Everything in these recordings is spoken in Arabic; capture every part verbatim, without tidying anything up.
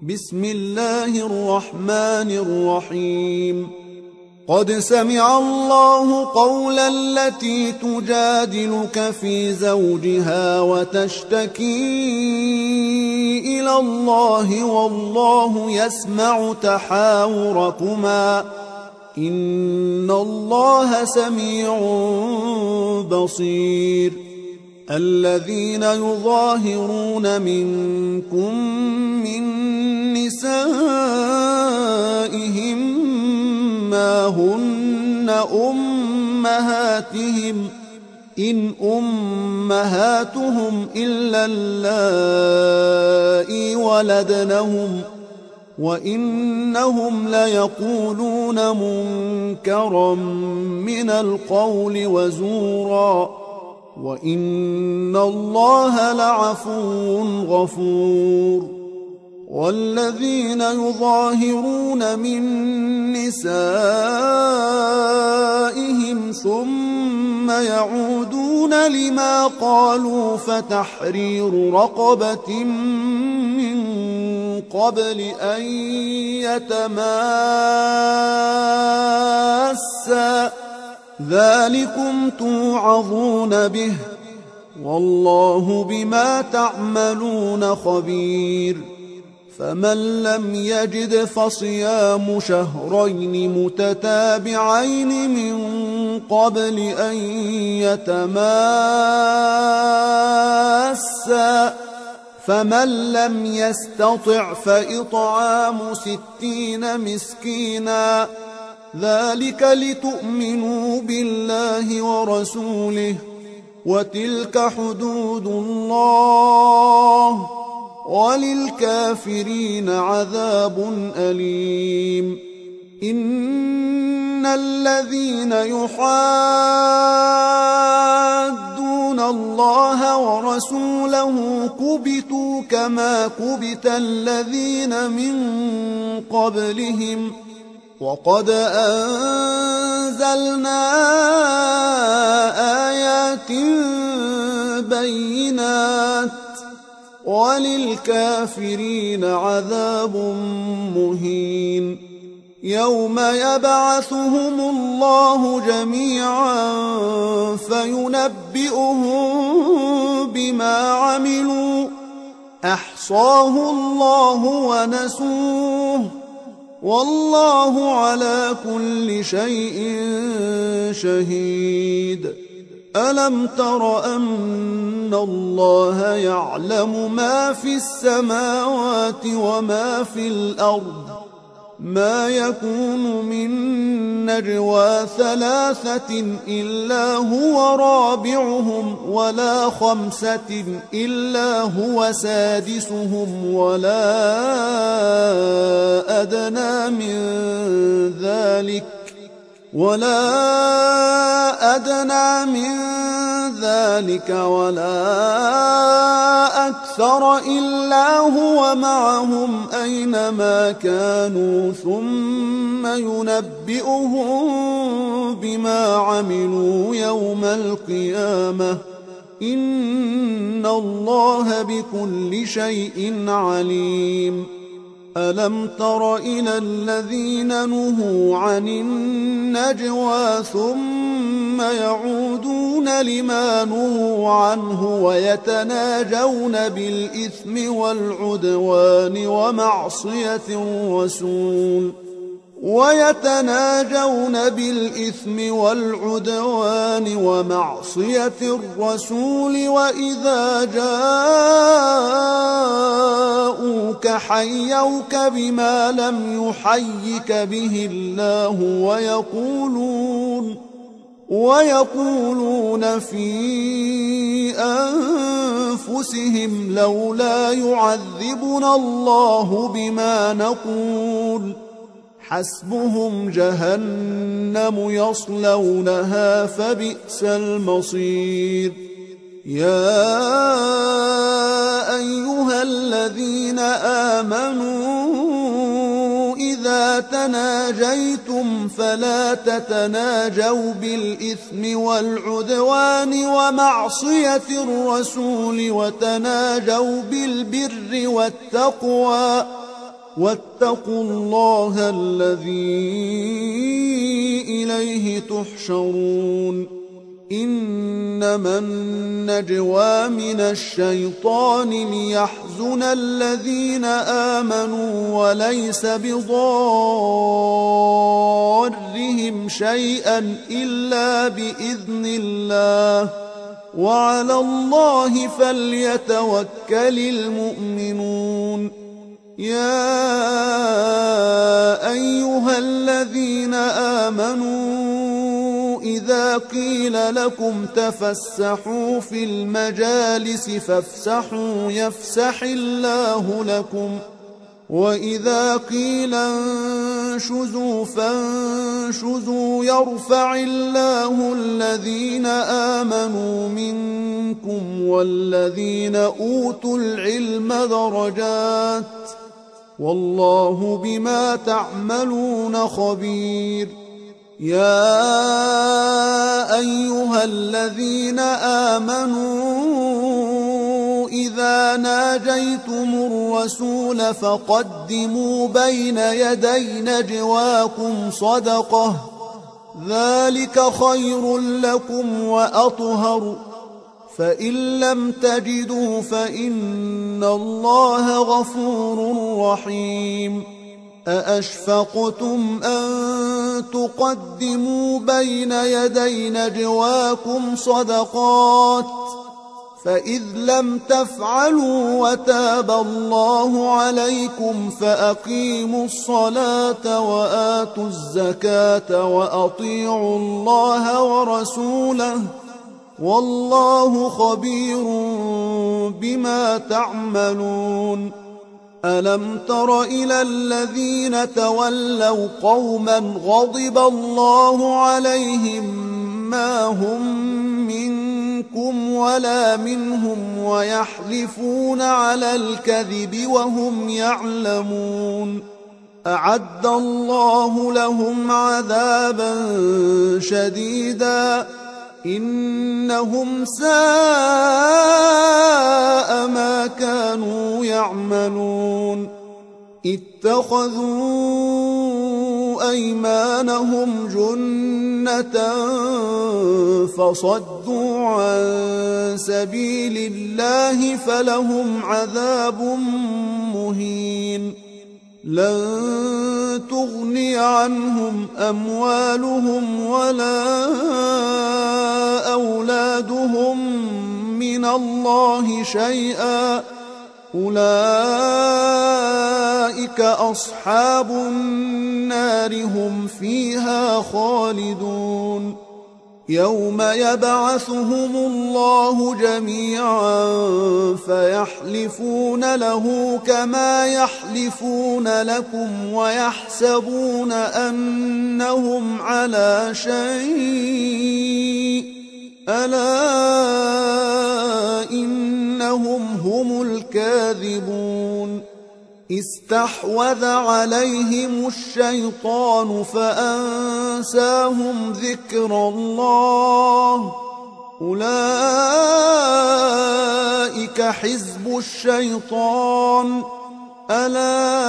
بسم الله الرحمن الرحيم. قد سمع الله قول التي تجادلك في زوجها وتشتكي إلى الله والله يسمع تحاوركما إن الله سميع بصير. الذين يظاهرون منكم من نسائهم ما هن أمهاتهم إن أمهاتهم إلا اللائي ولدنهم وإنهم ليقولون منكرا من القول وزورا وإن الله لعفو غفور. والذين يظاهرون من نسائهم ثم يعودون لما قالوا فتحرير رقبة من قبل أن يتماسا ذلكم توعظون به والله بما تعملون خبير. فمن لم يجد فصيام شهرين متتابعين من قبل أن يتماسا فمن لم يستطع فإطعام ستين مسكينا ذلك لتؤمنوا بالله ورسوله وتلك حدود الله وللكافرين عذاب أليم. إن الذين يحادون الله ورسوله كبتوا كما كبت الذين من قبلهم وقد أنزلنا آيات بينات وللكافرين عذاب مهين. يوم يبعثهم الله جميعا فينبئهم بما عملوا أحصاه الله ونسوه والله على كل شيء شهيد. ألم تر أن الله يعلم ما في السماوات وما في الأرض ما يكون من نجوى ثلاثة إلا هو رابعهم ولا خمسة إلا هو سادسهم ولا أدنى من ذلك ولا أدنى من ذلك ولا أكثر إلا هو معهم أينما كانوا ثم ينبئهم بما عملوا يوم القيامة إن الله بكل شيء عليم. ألم تر إلى الذين نهوا عن النجوى ثم يعودون لما نهوا عنه ويتناجون بالإثم والعدوان ومعصية الرسول ويتناجون بالإثم والعدوان ومعصية الرسول وإذا جاءوك حيوك بما لم يحيك به الله ويقولون ويقولون في أنفسهم لولا يعذبنا الله بما نقول حسبهم جهنم يصلونها فبئس المصير. يا أيها الذين آمنوا إذا تناجيتم فلا تتناجوا بالإثم والعدوان ومعصية الرسول وتناجوا بالبر والتقوى واتقوا الله الذي إليه تحشرون إنما النجوى من الشيطان ليحزن الذين آمنوا وليس بضارهم شيئا إلا بإذن الله وعلى الله فليتوكل المؤمنون يا أيها الذين آمنوا إذا قيل لكم تفسحوا في المجالس فافسحوا يفسح الله لكم وإذا قيل انشزوا فانشزوا يرفع الله الذين آمنوا منكم والذين أوتوا العلم درجات والله بما تعملون خبير يا أيها الذين آمنوا إذا ناجيتم الرسول فقدموا بين يدي نجواكم صدقة ذلك خير لكم وأطهر فإن لم تجدوا فإن الله غفور رحيم أأشفقتم أن تقدموا بين يدي نجواكم صدقات فإذ لم تفعلوا وتاب الله عليكم فأقيموا الصلاة وآتوا الزكاة وأطيعوا الله ورسوله والله خبير بما تعملون ألم تر إلى الذين تولوا قوما غضب الله عليهم ما هم منكم ولا منهم ويحلفون على الكذب وهم يعلمون أعد الله لهم عذابا شديدا إنهم ساء ما كانوا يعملون اتخذوا أيمانهم جنة فصدوا عن سبيل الله فلهم عذاب مهين لن تغني عنهم أموالهم ولا أولادهم من الله شيئا أولئك أصحاب النار هم فيها خالدون يوم يبعثهم الله جميعا فيحلفون له كما يحلفون لكم ويحسبون أنهم على شيء ألا إنهم هم الكاذبون استحوذ عليهم الشيطان فأنساهم ذكر الله أولئك حزب الشيطان ألا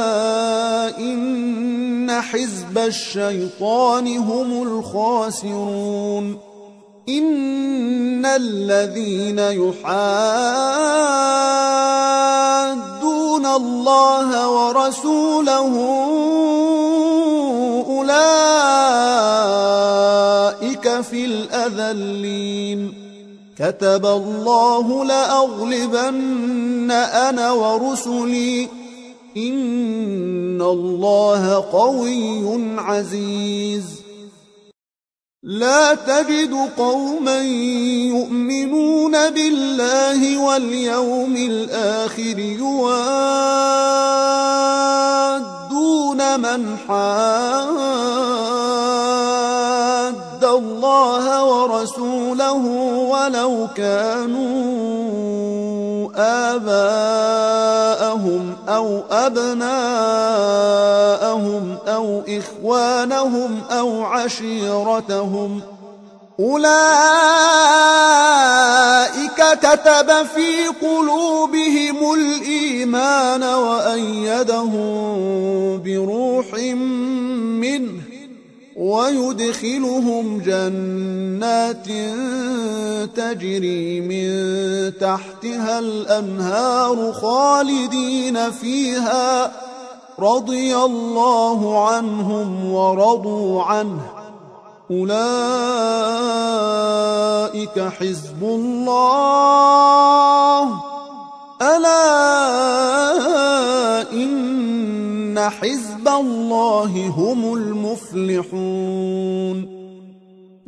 إن حزب الشيطان هم الخاسرون إن الذين يحادون الله ورسوله أولئك في الأذلين كتب الله لأغلبن أنا ورسلي إن الله قوي عزيز لا تجد قوما يؤمنون بالله واليوم الآخر يوادون من حاد الله ورسوله ولو كانوا آباءهم أو أبناءهم أو إخوانهم أو عشيرتهم أولئك كتب في قلوبهم الإيمان وأيدهم بروح منه ويدخلهم جنات تجري من تحتها الأنهار خالدين فيها رضي الله عنهم ورضوا عنه أولئك حزب الله ألا إن حزب الله هم المفلحون